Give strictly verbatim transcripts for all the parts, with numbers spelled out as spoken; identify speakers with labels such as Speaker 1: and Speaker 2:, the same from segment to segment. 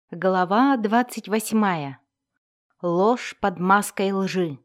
Speaker 1: Глава двадцать восьмая. Ложь под маской лжи.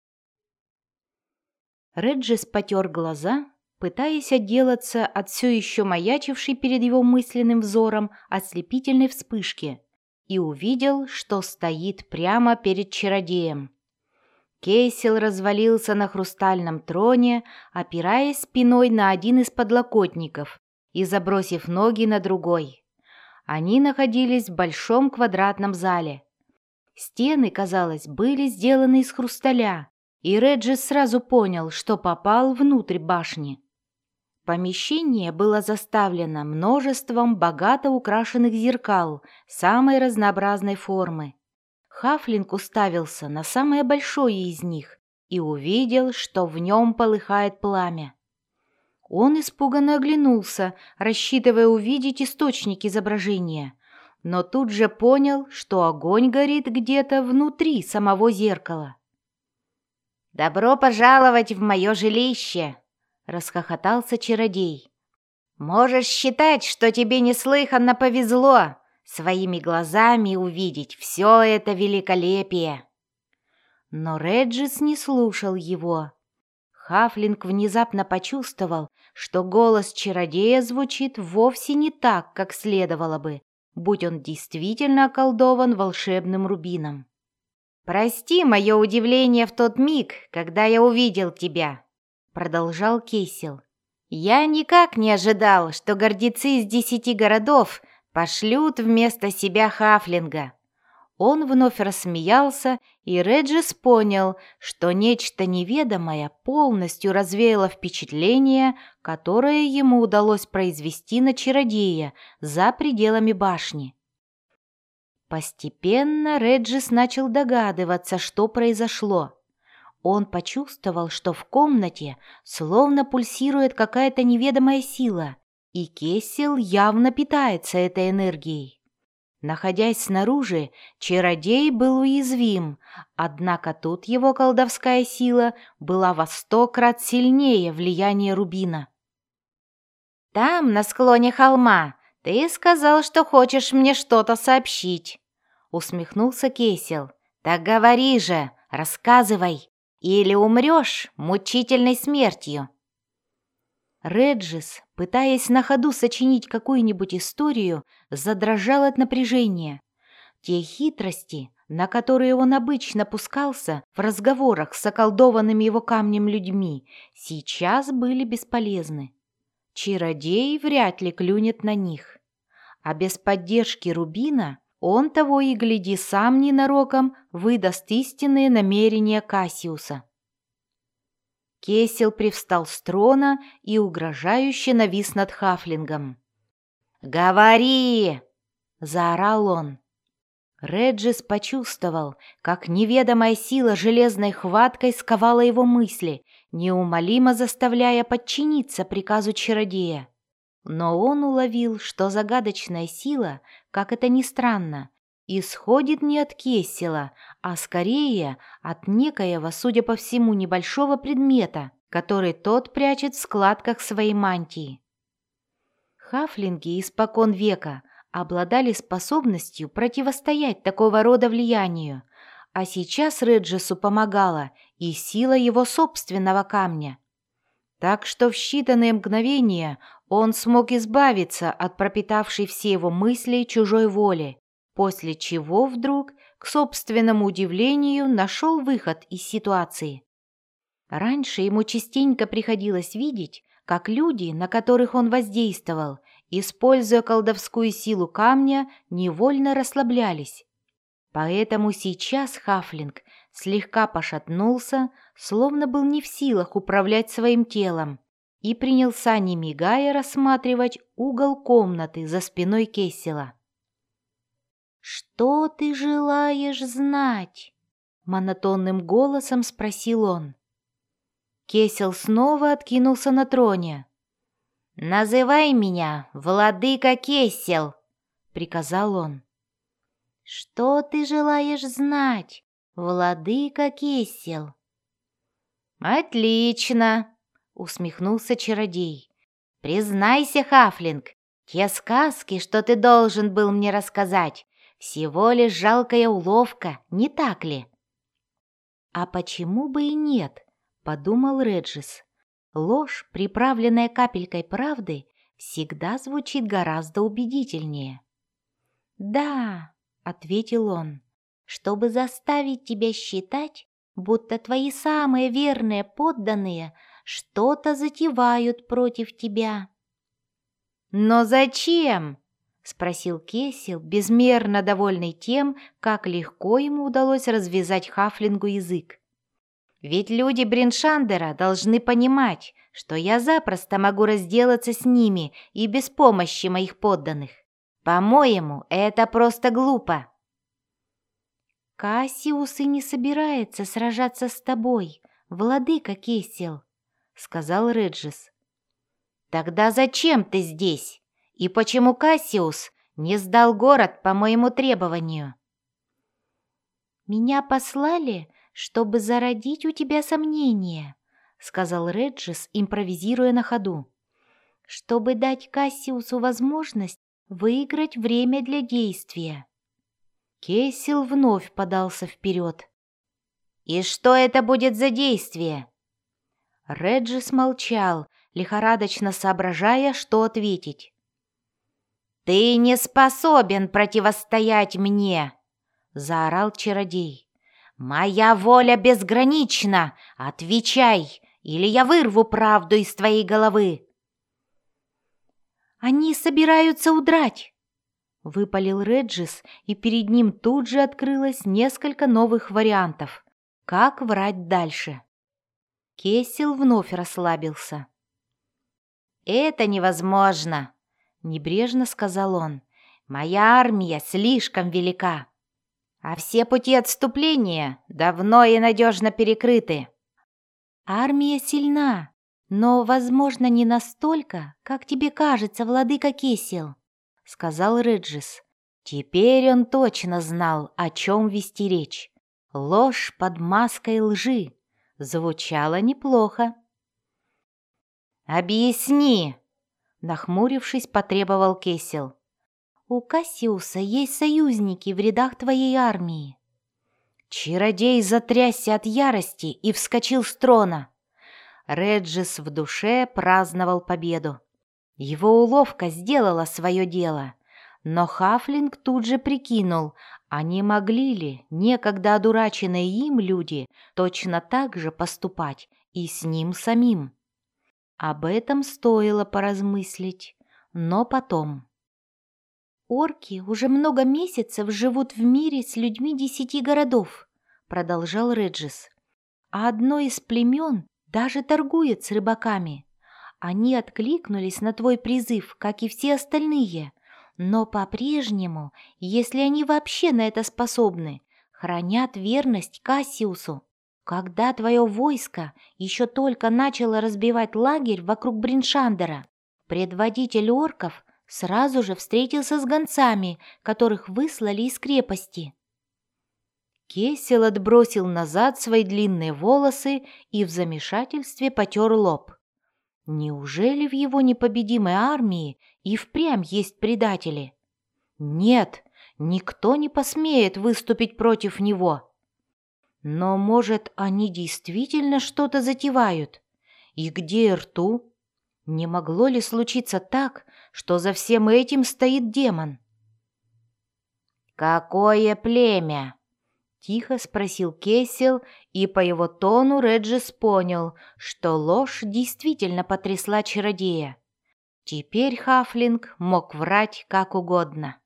Speaker 1: Реджис потер глаза, пытаясь отделаться от все еще маячившей перед его мысленным взором ослепительной вспышки, и увидел, что стоит прямо перед чародеем. Кейсил развалился на хрустальном троне, опираясь спиной на один из подлокотников и забросив ноги на другой. Они находились в большом квадратном зале. Стены, казалось, были сделаны из хрусталя, и Реджис сразу понял, что попал внутрь башни. Помещение было заставлено множеством богато украшенных зеркал самой разнообразной формы. Хафлинг уставился на самое большое из них и увидел, что в нем полыхает пламя. Он испуганно оглянулся, рассчитывая увидеть источник изображения, но тут же понял, что огонь горит где-то внутри самого зеркала. «Добро пожаловать в мое жилище!» — расхохотался чародей. «Можешь считать, что тебе неслыханно повезло своими глазами увидеть все это великолепие!» Но Реджис не слушал его. Хафлинг внезапно почувствовал, что голос чародея звучит вовсе не так, как следовало бы, будь он действительно околдован волшебным рубином. «Прости мое удивление в тот миг, когда я увидел тебя», — продолжал Кейсил. «Я никак не ожидал, что гордецы из десяти городов пошлют вместо себя Хафлинга». Он вновь рассмеялся, и Реджис понял, что нечто неведомое полностью развеяло впечатление, которое ему удалось произвести на чародея за пределами башни. Постепенно Реджис начал догадываться, что произошло. Он почувствовал, что в комнате словно пульсирует какая-то неведомая сила, и Кейсил явно питается этой энергией. Находясь снаружи, чародей был уязвим, однако тут его колдовская сила была во сто крат сильнее влияния рубина. «Там, на склоне холма, ты сказал, что хочешь мне что-то сообщить», — усмехнулся Кейсил. «Так говори же, рассказывай, или умрешь мучительной смертью». Реджис, пытаясь на ходу сочинить какую-нибудь историю, задрожал от напряжения. Те хитрости, на которые он обычно пускался в разговорах с околдованными его камнем людьми, сейчас были бесполезны. Чародей вряд ли клюнет на них. А без поддержки рубина он того и гляди сам ненароком выдаст истинные намерения Кассиуса. Кейсил привстал с трона и угрожающе навис над Хафлингом. «Говори!» — заорал он. Реджис почувствовал, как неведомая сила железной хваткой сковала его мысли, неумолимо заставляя подчиниться приказу чародея. Но он уловил, что загадочная сила, как это ни странно, исходит не от Кейсила, а скорее от некоего, судя по всему, небольшого предмета, который тот прячет в складках своей мантии. Хафлинги испокон века обладали способностью противостоять такого рода влиянию, а сейчас Реджису помогала и сила его собственного камня. Так что в считанные мгновения он смог избавиться от пропитавшей все его мысли чужой воли, после чего вдруг, к собственному удивлению, нашел выход из ситуации. Раньше ему частенько приходилось видеть, как люди, на которых он воздействовал, используя колдовскую силу камня, невольно расслаблялись. Поэтому сейчас Хафлинг слегка пошатнулся, словно был не в силах управлять своим телом, и принялся, не мигая, рассматривать угол комнаты за спиной Кейсила. «Что ты желаешь знать?» — монотонным голосом спросил он. Кейсил снова откинулся на троне. «Называй меня владыка Кейсил», — приказал он. «Что ты желаешь знать, владыка Кейсил?» «Отлично», — усмехнулся чародей. «Признайся, Хафлинг, те сказки, что ты должен был мне рассказать, Всего лишь жалкая уловка, не так ли?» «А почему бы и нет?» — подумал Реджис. «Ложь, приправленная капелькой правды, всегда звучит гораздо убедительнее». «Да», — ответил он, — «чтобы заставить тебя считать, будто твои самые верные подданные что-то затевают против тебя». «Но зачем?» — спросил Кесил, безмерно довольный тем, как легко ему удалось развязать хафлингу язык. «Ведь люди Бриншандера должны понимать, что я запросто могу разделаться с ними и без помощи моих подданных. По-моему, это просто глупо». «Кассиус и не собирается сражаться с тобой, владыка Кесил», — сказал Реджис. «Тогда зачем ты здесь? И почему Кассиус не сдал город по моему требованию?»
Speaker 2: «Меня послали, чтобы зародить у тебя сомнения», — сказал Реджис, импровизируя на ходу, «чтобы дать Кассиусу возможность выиграть время для действия».
Speaker 1: Кесил вновь подался вперед. «И что это будет за действие?» Реджис молчал, лихорадочно соображая, что ответить. «Ты не способен противостоять мне!» — заорал чародей. «Моя воля безгранична! Отвечай, или я вырву правду из твоей головы!»
Speaker 2: «Они собираются удрать!»
Speaker 1: — выпалил Реджис, и перед ним тут же открылось несколько новых вариантов, как врать дальше. Кесил вновь расслабился. «Это невозможно!» — небрежно сказал он. «Моя армия слишком велика, а все пути отступления давно и надежно перекрыты».
Speaker 2: «Армия сильна, но, возможно, не настолько, как тебе кажется, владыка Кесил», — сказал Реджис.
Speaker 1: Теперь он точно знал, о чем вести речь. Ложь под маской лжи. Звучало неплохо. «Объясни!» — нахмурившись, потребовал Кесил.
Speaker 2: «У Кассиуса есть союзники в рядах твоей армии».
Speaker 1: Чародей затрясся от ярости и вскочил с трона. Реджис в душе праздновал победу. Его уловка сделала свое дело, но хафлинг тут же прикинул, а не могли ли некогда одураченные им люди точно так же поступать и с ним самим. Об этом стоило поразмыслить, но потом.
Speaker 2: «Орки уже много месяцев живут в мире с людьми десяти городов», — продолжал Реджис. «А одно из племен даже торгует с рыбаками. Они откликнулись на твой призыв, как и все остальные, но по-прежнему, если они вообще на это способны, хранят верность Кассиусу. Когда твое войско еще только начало разбивать лагерь вокруг Бриншандера, предводитель орков сразу же встретился с гонцами, которых выслали из крепости».
Speaker 1: Кесил отбросил назад свои длинные волосы и в замешательстве потер лоб. Неужели в его непобедимой армии и впрямь есть предатели? Нет, никто не посмеет выступить против него. Но, может, они действительно что-то затевают? И где Рту? Не могло ли случиться так, что за всем этим стоит демон? «Какое племя?» — тихо спросил Кесил, и по его тону Реджис понял, что ложь действительно потрясла чародея. Теперь хафлинг мог врать как угодно.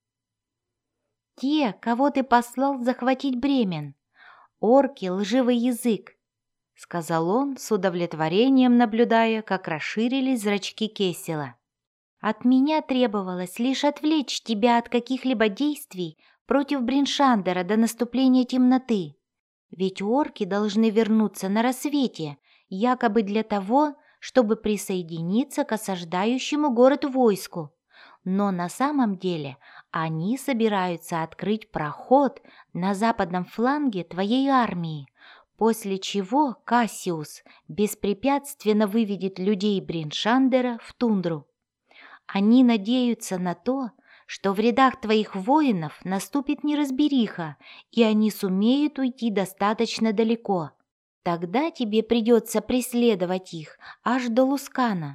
Speaker 2: «Те, кого ты послал захватить Бремен. Орки — лживый язык», — сказал он, с удовлетворением наблюдая, как расширились зрачки Кесила. «От меня требовалось лишь отвлечь тебя от каких-либо действий против Бриншандера до наступления темноты. Ведь орки должны вернуться на рассвете, якобы для того, чтобы присоединиться к осаждающему город войску. Но на самом деле они собираются открыть проход на западном фланге твоей армии, после чего Кассиус беспрепятственно выведет людей Бриншандера в тундру. Они надеются на то, что в рядах твоих воинов наступит неразбериха, и они сумеют уйти достаточно далеко. Тогда тебе придется преследовать их аж до Лускана».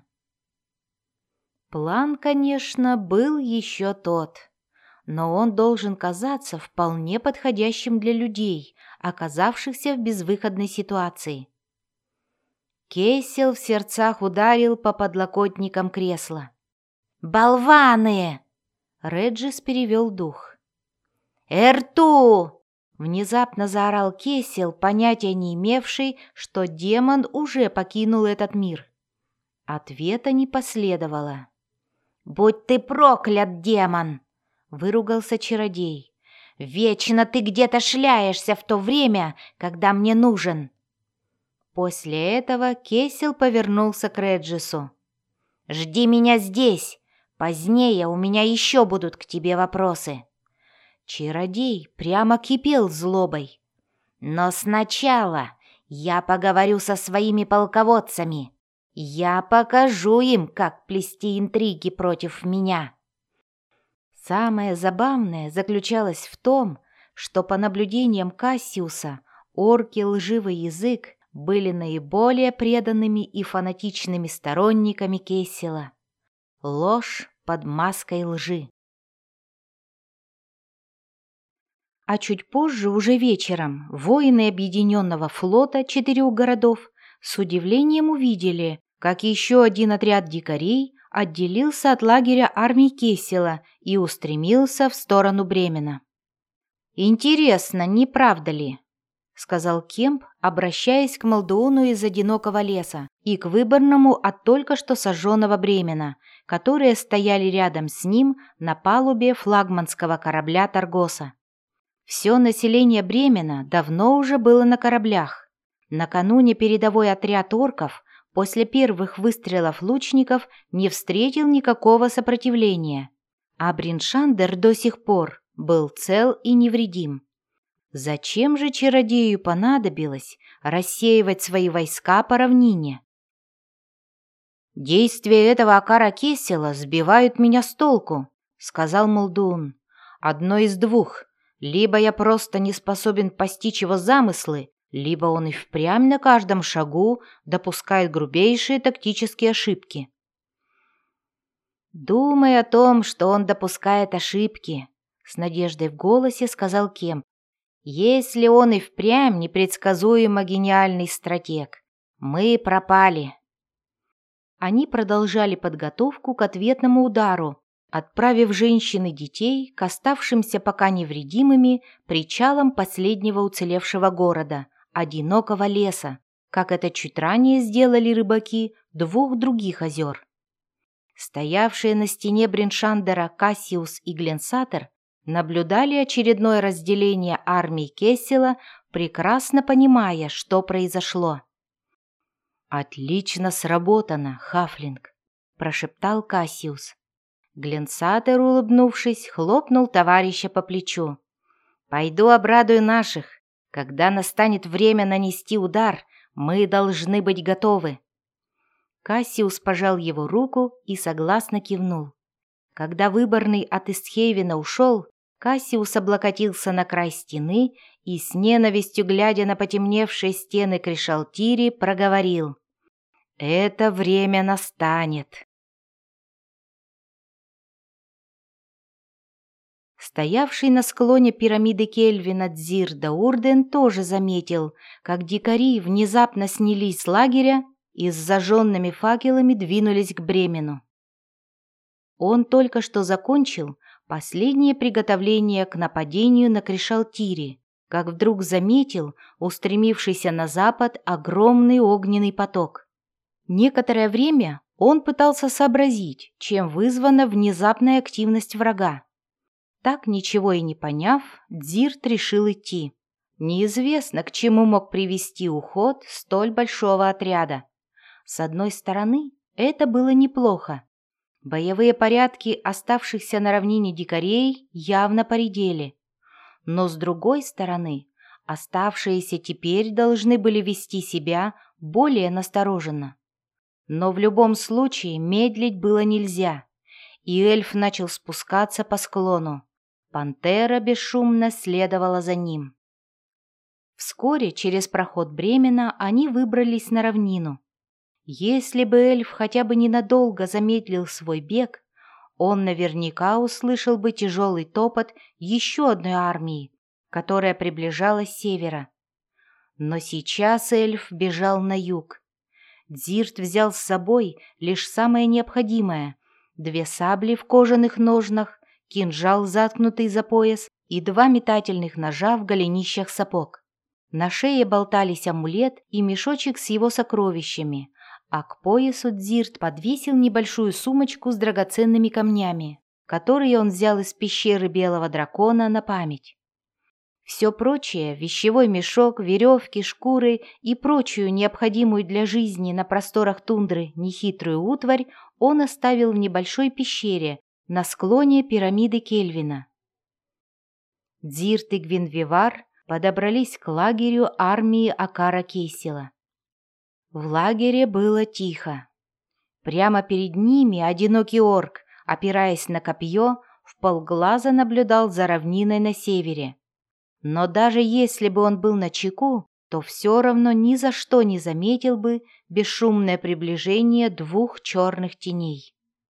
Speaker 1: План, конечно, был еще тот, но он должен казаться вполне подходящим для людей, оказавшихся в безвыходной ситуации. Кесел в сердцах ударил по подлокотникам кресла.
Speaker 2: «Болваны!»
Speaker 1: Реджис перевел дух.
Speaker 2: «Эрту!»
Speaker 1: — внезапно заорал Кесел, понятия не имевший, что демон уже покинул этот мир. Ответа не последовало.
Speaker 2: «Будь ты проклят, демон!» —
Speaker 1: выругался чародей.
Speaker 2: «Вечно ты где-то шляешься в то время, когда мне нужен!»
Speaker 1: После этого Кесел повернулся к Реджису.
Speaker 2: «Жди меня здесь! Позднее у меня еще будут к тебе вопросы!»
Speaker 1: Чародей прямо кипел злобой.
Speaker 2: «Но сначала я поговорю со своими полководцами. Я покажу им, как плести интриги против меня».
Speaker 1: Самое забавное заключалось в том, что по наблюдениям Кассиуса орки «Лживый язык» были наиболее преданными и фанатичными сторонниками Кесела. Ложь под маской лжи. А чуть позже, уже вечером, воины Объединенного флота четырех городов с удивлением увидели, как еще один отряд дикарей отделился от лагеря армии Кесела и устремился в сторону Бремена. «Интересно, не правда ли?» — сказал Кемп, обращаясь к Молдуону из одинокого леса и к выборному от только что сожженного Бремена, которые стояли рядом с ним на палубе флагманского корабля Таргоса. Все население Бремена давно уже было на кораблях. Накануне передовой отряд орков после первых выстрелов лучников не встретил никакого сопротивления, а Бриншандер до сих пор был цел и невредим. Зачем же чародею понадобилось рассеивать свои войска по равнине? «Действия этого Акара Кесела сбивают меня с толку», — сказал Молдуун. «Одно из двух. Либо я просто не способен постичь его замыслы, либо он и впрямь на каждом шагу допускает грубейшие тактические ошибки».
Speaker 2: «Думай о том, что он допускает ошибки», — с надеждой в голосе сказал Кемп. «Если он и впрямь непредсказуемо гениальный стратег, мы пропали».
Speaker 1: Они продолжали подготовку к ответному удару, отправив женщин и детей к оставшимся пока невредимыми причалам последнего уцелевшего города, одинокого леса, как это чуть ранее сделали рыбаки двух других озер. Стоявшие на стене Бриншандера Кассиус и Гленсатер наблюдали очередное разделение армии Кесела, прекрасно понимая, что произошло. «Отлично сработано, Хафлинг», — прошептал Кассиус. Гленсатер, улыбнувшись, хлопнул товарища по плечу. «Пойду обрадую наших. Когда настанет время нанести удар, мы должны быть готовы». Кассиус пожал его руку и согласно кивнул. Когда выборный от Истхейвена ушел, Кассиус облокотился на край стены и, с ненавистью глядя на потемневшие стены Кришалтири, проговорил: «Это время настанет». Стоявший на склоне пирамиды Кельвина Дзир Даурден тоже заметил, как дикари внезапно снялись с лагеря и с зажженными факелами двинулись к Бремену. Он только что закончил последнее приготовление к нападению на Кришалтири, как вдруг заметил устремившийся на запад огромный огненный поток. Некоторое время он пытался сообразить, чем вызвана внезапная активность врага. Так, ничего и не поняв, Дзирт решил идти. Неизвестно, к чему мог привести уход столь большого отряда. С одной стороны, это было неплохо. Боевые порядки оставшихся на равнине дикарей явно поредели. Но с другой стороны, оставшиеся теперь должны были вести себя более настороженно. Но в любом случае медлить было нельзя, и эльф начал спускаться по склону. Пантера бесшумно следовала за ним. Вскоре через проход Бремена они выбрались на равнину. Если бы эльф хотя бы ненадолго замедлил свой бег, он наверняка услышал бы тяжелый топот еще одной армии, которая приближалась с севера. Но сейчас эльф бежал на юг. Дзирт взял с собой лишь самое необходимое: две сабли в кожаных ножнах, кинжал, заткнутый за пояс, и два метательных ножа в голенищах сапог. На шее болтались амулет и мешочек с его сокровищами, а к поясу Дзирт подвесил небольшую сумочку с драгоценными камнями, которые он взял из пещеры Белого дракона на память. Все прочее — вещевой мешок, веревки, шкуры и прочую необходимую для жизни на просторах тундры нехитрую утварь — он оставил в небольшой пещере на склоне пирамиды Кельвина. Дзирт и Гвинвивар подобрались к лагерю армии Акара Кесила. В лагере было тихо. Прямо перед ними одинокий орк, опираясь на копье, вполглаза наблюдал за равниной на севере. Но даже если бы он был начеку, то все равно ни за что не заметил бы бесшумное приближение двух черных теней.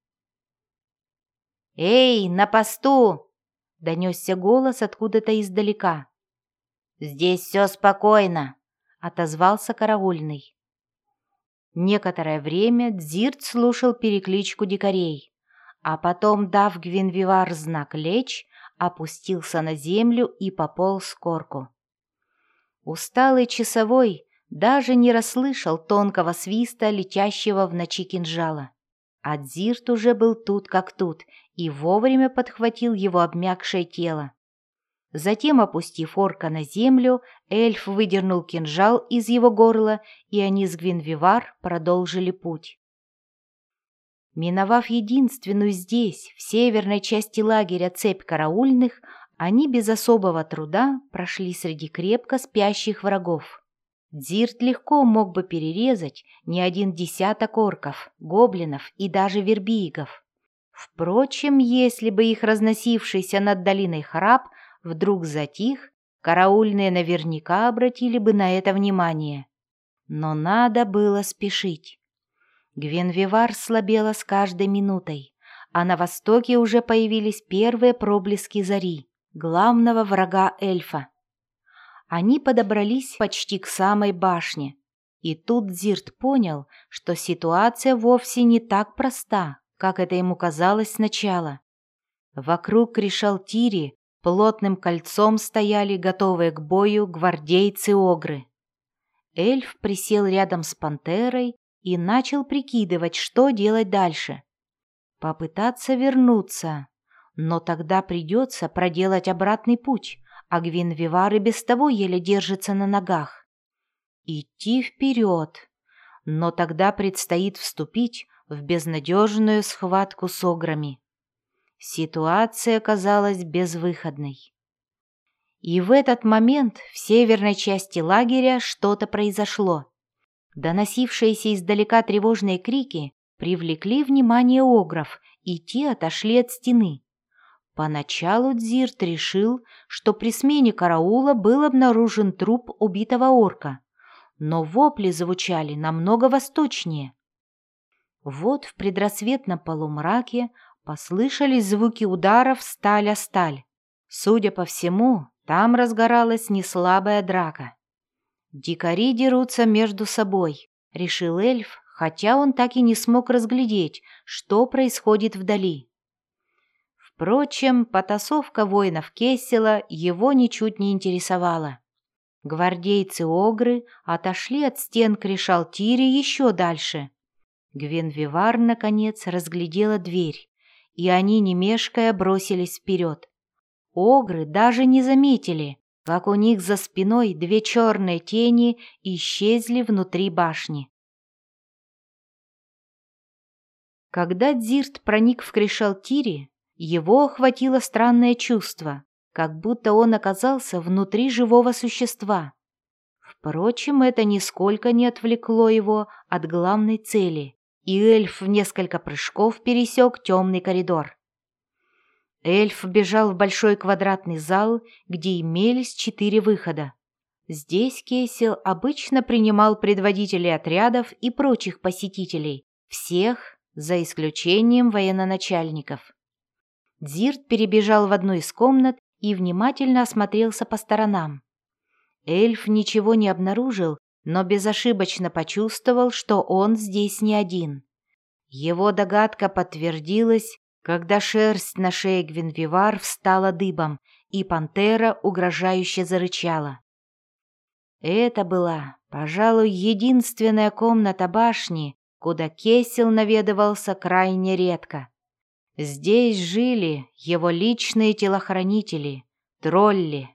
Speaker 1: «Эй, на посту!» — донесся голос откуда-то издалека. «Здесь все спокойно», — отозвался караульный. Некоторое время Дзирт слушал перекличку дикарей, а потом, дав Гвинвивар знак лечь, опустился на землю и пополз к орку. Усталый часовой даже не расслышал тонкого свиста, летящего в ночи кинжала. А Дзирт уже был тут как тут и вовремя подхватил его обмякшее тело. Затем, опустив орка на землю, эльф выдернул кинжал из его горла, и они с Гвинвивар продолжили путь. Миновав единственную здесь, в северной части лагеря, цепь караульных, они без особого труда прошли среди крепко спящих врагов. Дзирт легко мог бы перерезать не один десяток орков, гоблинов и даже вербиигов. Впрочем, если бы их разносившийся над долиной храп вдруг затих, караульные наверняка обратили бы на это внимание. Но надо было спешить. Гвинвивар слабела с каждой минутой, а на востоке уже появились первые проблески зари, главного врага эльфа. Они подобрались почти к самой башне, и тут Дзирт понял, что ситуация вовсе не так проста, как это ему казалось сначала. Вокруг Кришалтири плотным кольцом стояли, готовые к бою, гвардейцы-огры. Эльф присел рядом с пантерой и начал прикидывать, что делать дальше. Попытаться вернуться, но тогда придется проделать обратный путь, а Гвинвивар и без того еле держится на ногах. Идти вперед, но тогда предстоит вступить в безнадежную схватку с ограми. Ситуация казалась безвыходной. И в этот момент в северной части лагеря что-то произошло. Доносившиеся издалека тревожные крики привлекли внимание огров, и те отошли от стены. Поначалу Дзирт решил, что при смене караула был обнаружен труп убитого орка, но вопли звучали намного восточнее. Вот в предрассветном полумраке послышались звуки ударов сталь о сталь. Судя по всему, там разгоралась неслабая драка. «Дикари дерутся между собой», — решил эльф, хотя он так и не смог разглядеть, что происходит вдали. Впрочем, потасовка воинов Кесила его ничуть не интересовала. Гвардейцы-огры отошли от стен Кришалтири еще дальше. Гвинвивар, наконец, разглядела дверь, и они, не мешкая, бросились вперед. Огры даже не заметили, как у них за спиной две черные тени исчезли внутри башни. Когда Дзирт проник в Кришалтири, его охватило странное чувство, как будто он оказался внутри живого существа. Впрочем, это нисколько не отвлекло его от главной цели, и эльф в несколько прыжков пересек темный коридор. Эльф бежал в большой квадратный зал, где имелись четыре выхода. Здесь Кесил обычно принимал предводителей отрядов и прочих посетителей, всех, за исключением военачальников. Дзирт перебежал в одну из комнат и внимательно осмотрелся по сторонам. Эльф ничего не обнаружил, но безошибочно почувствовал, что он здесь не один. Его догадка подтвердилась, когда шерсть на шее Гвиневар встала дыбом, и пантера угрожающе зарычала. Это была, пожалуй, единственная комната башни, куда Кесил наведывался крайне редко. Здесь жили его личные телохранители, тролли.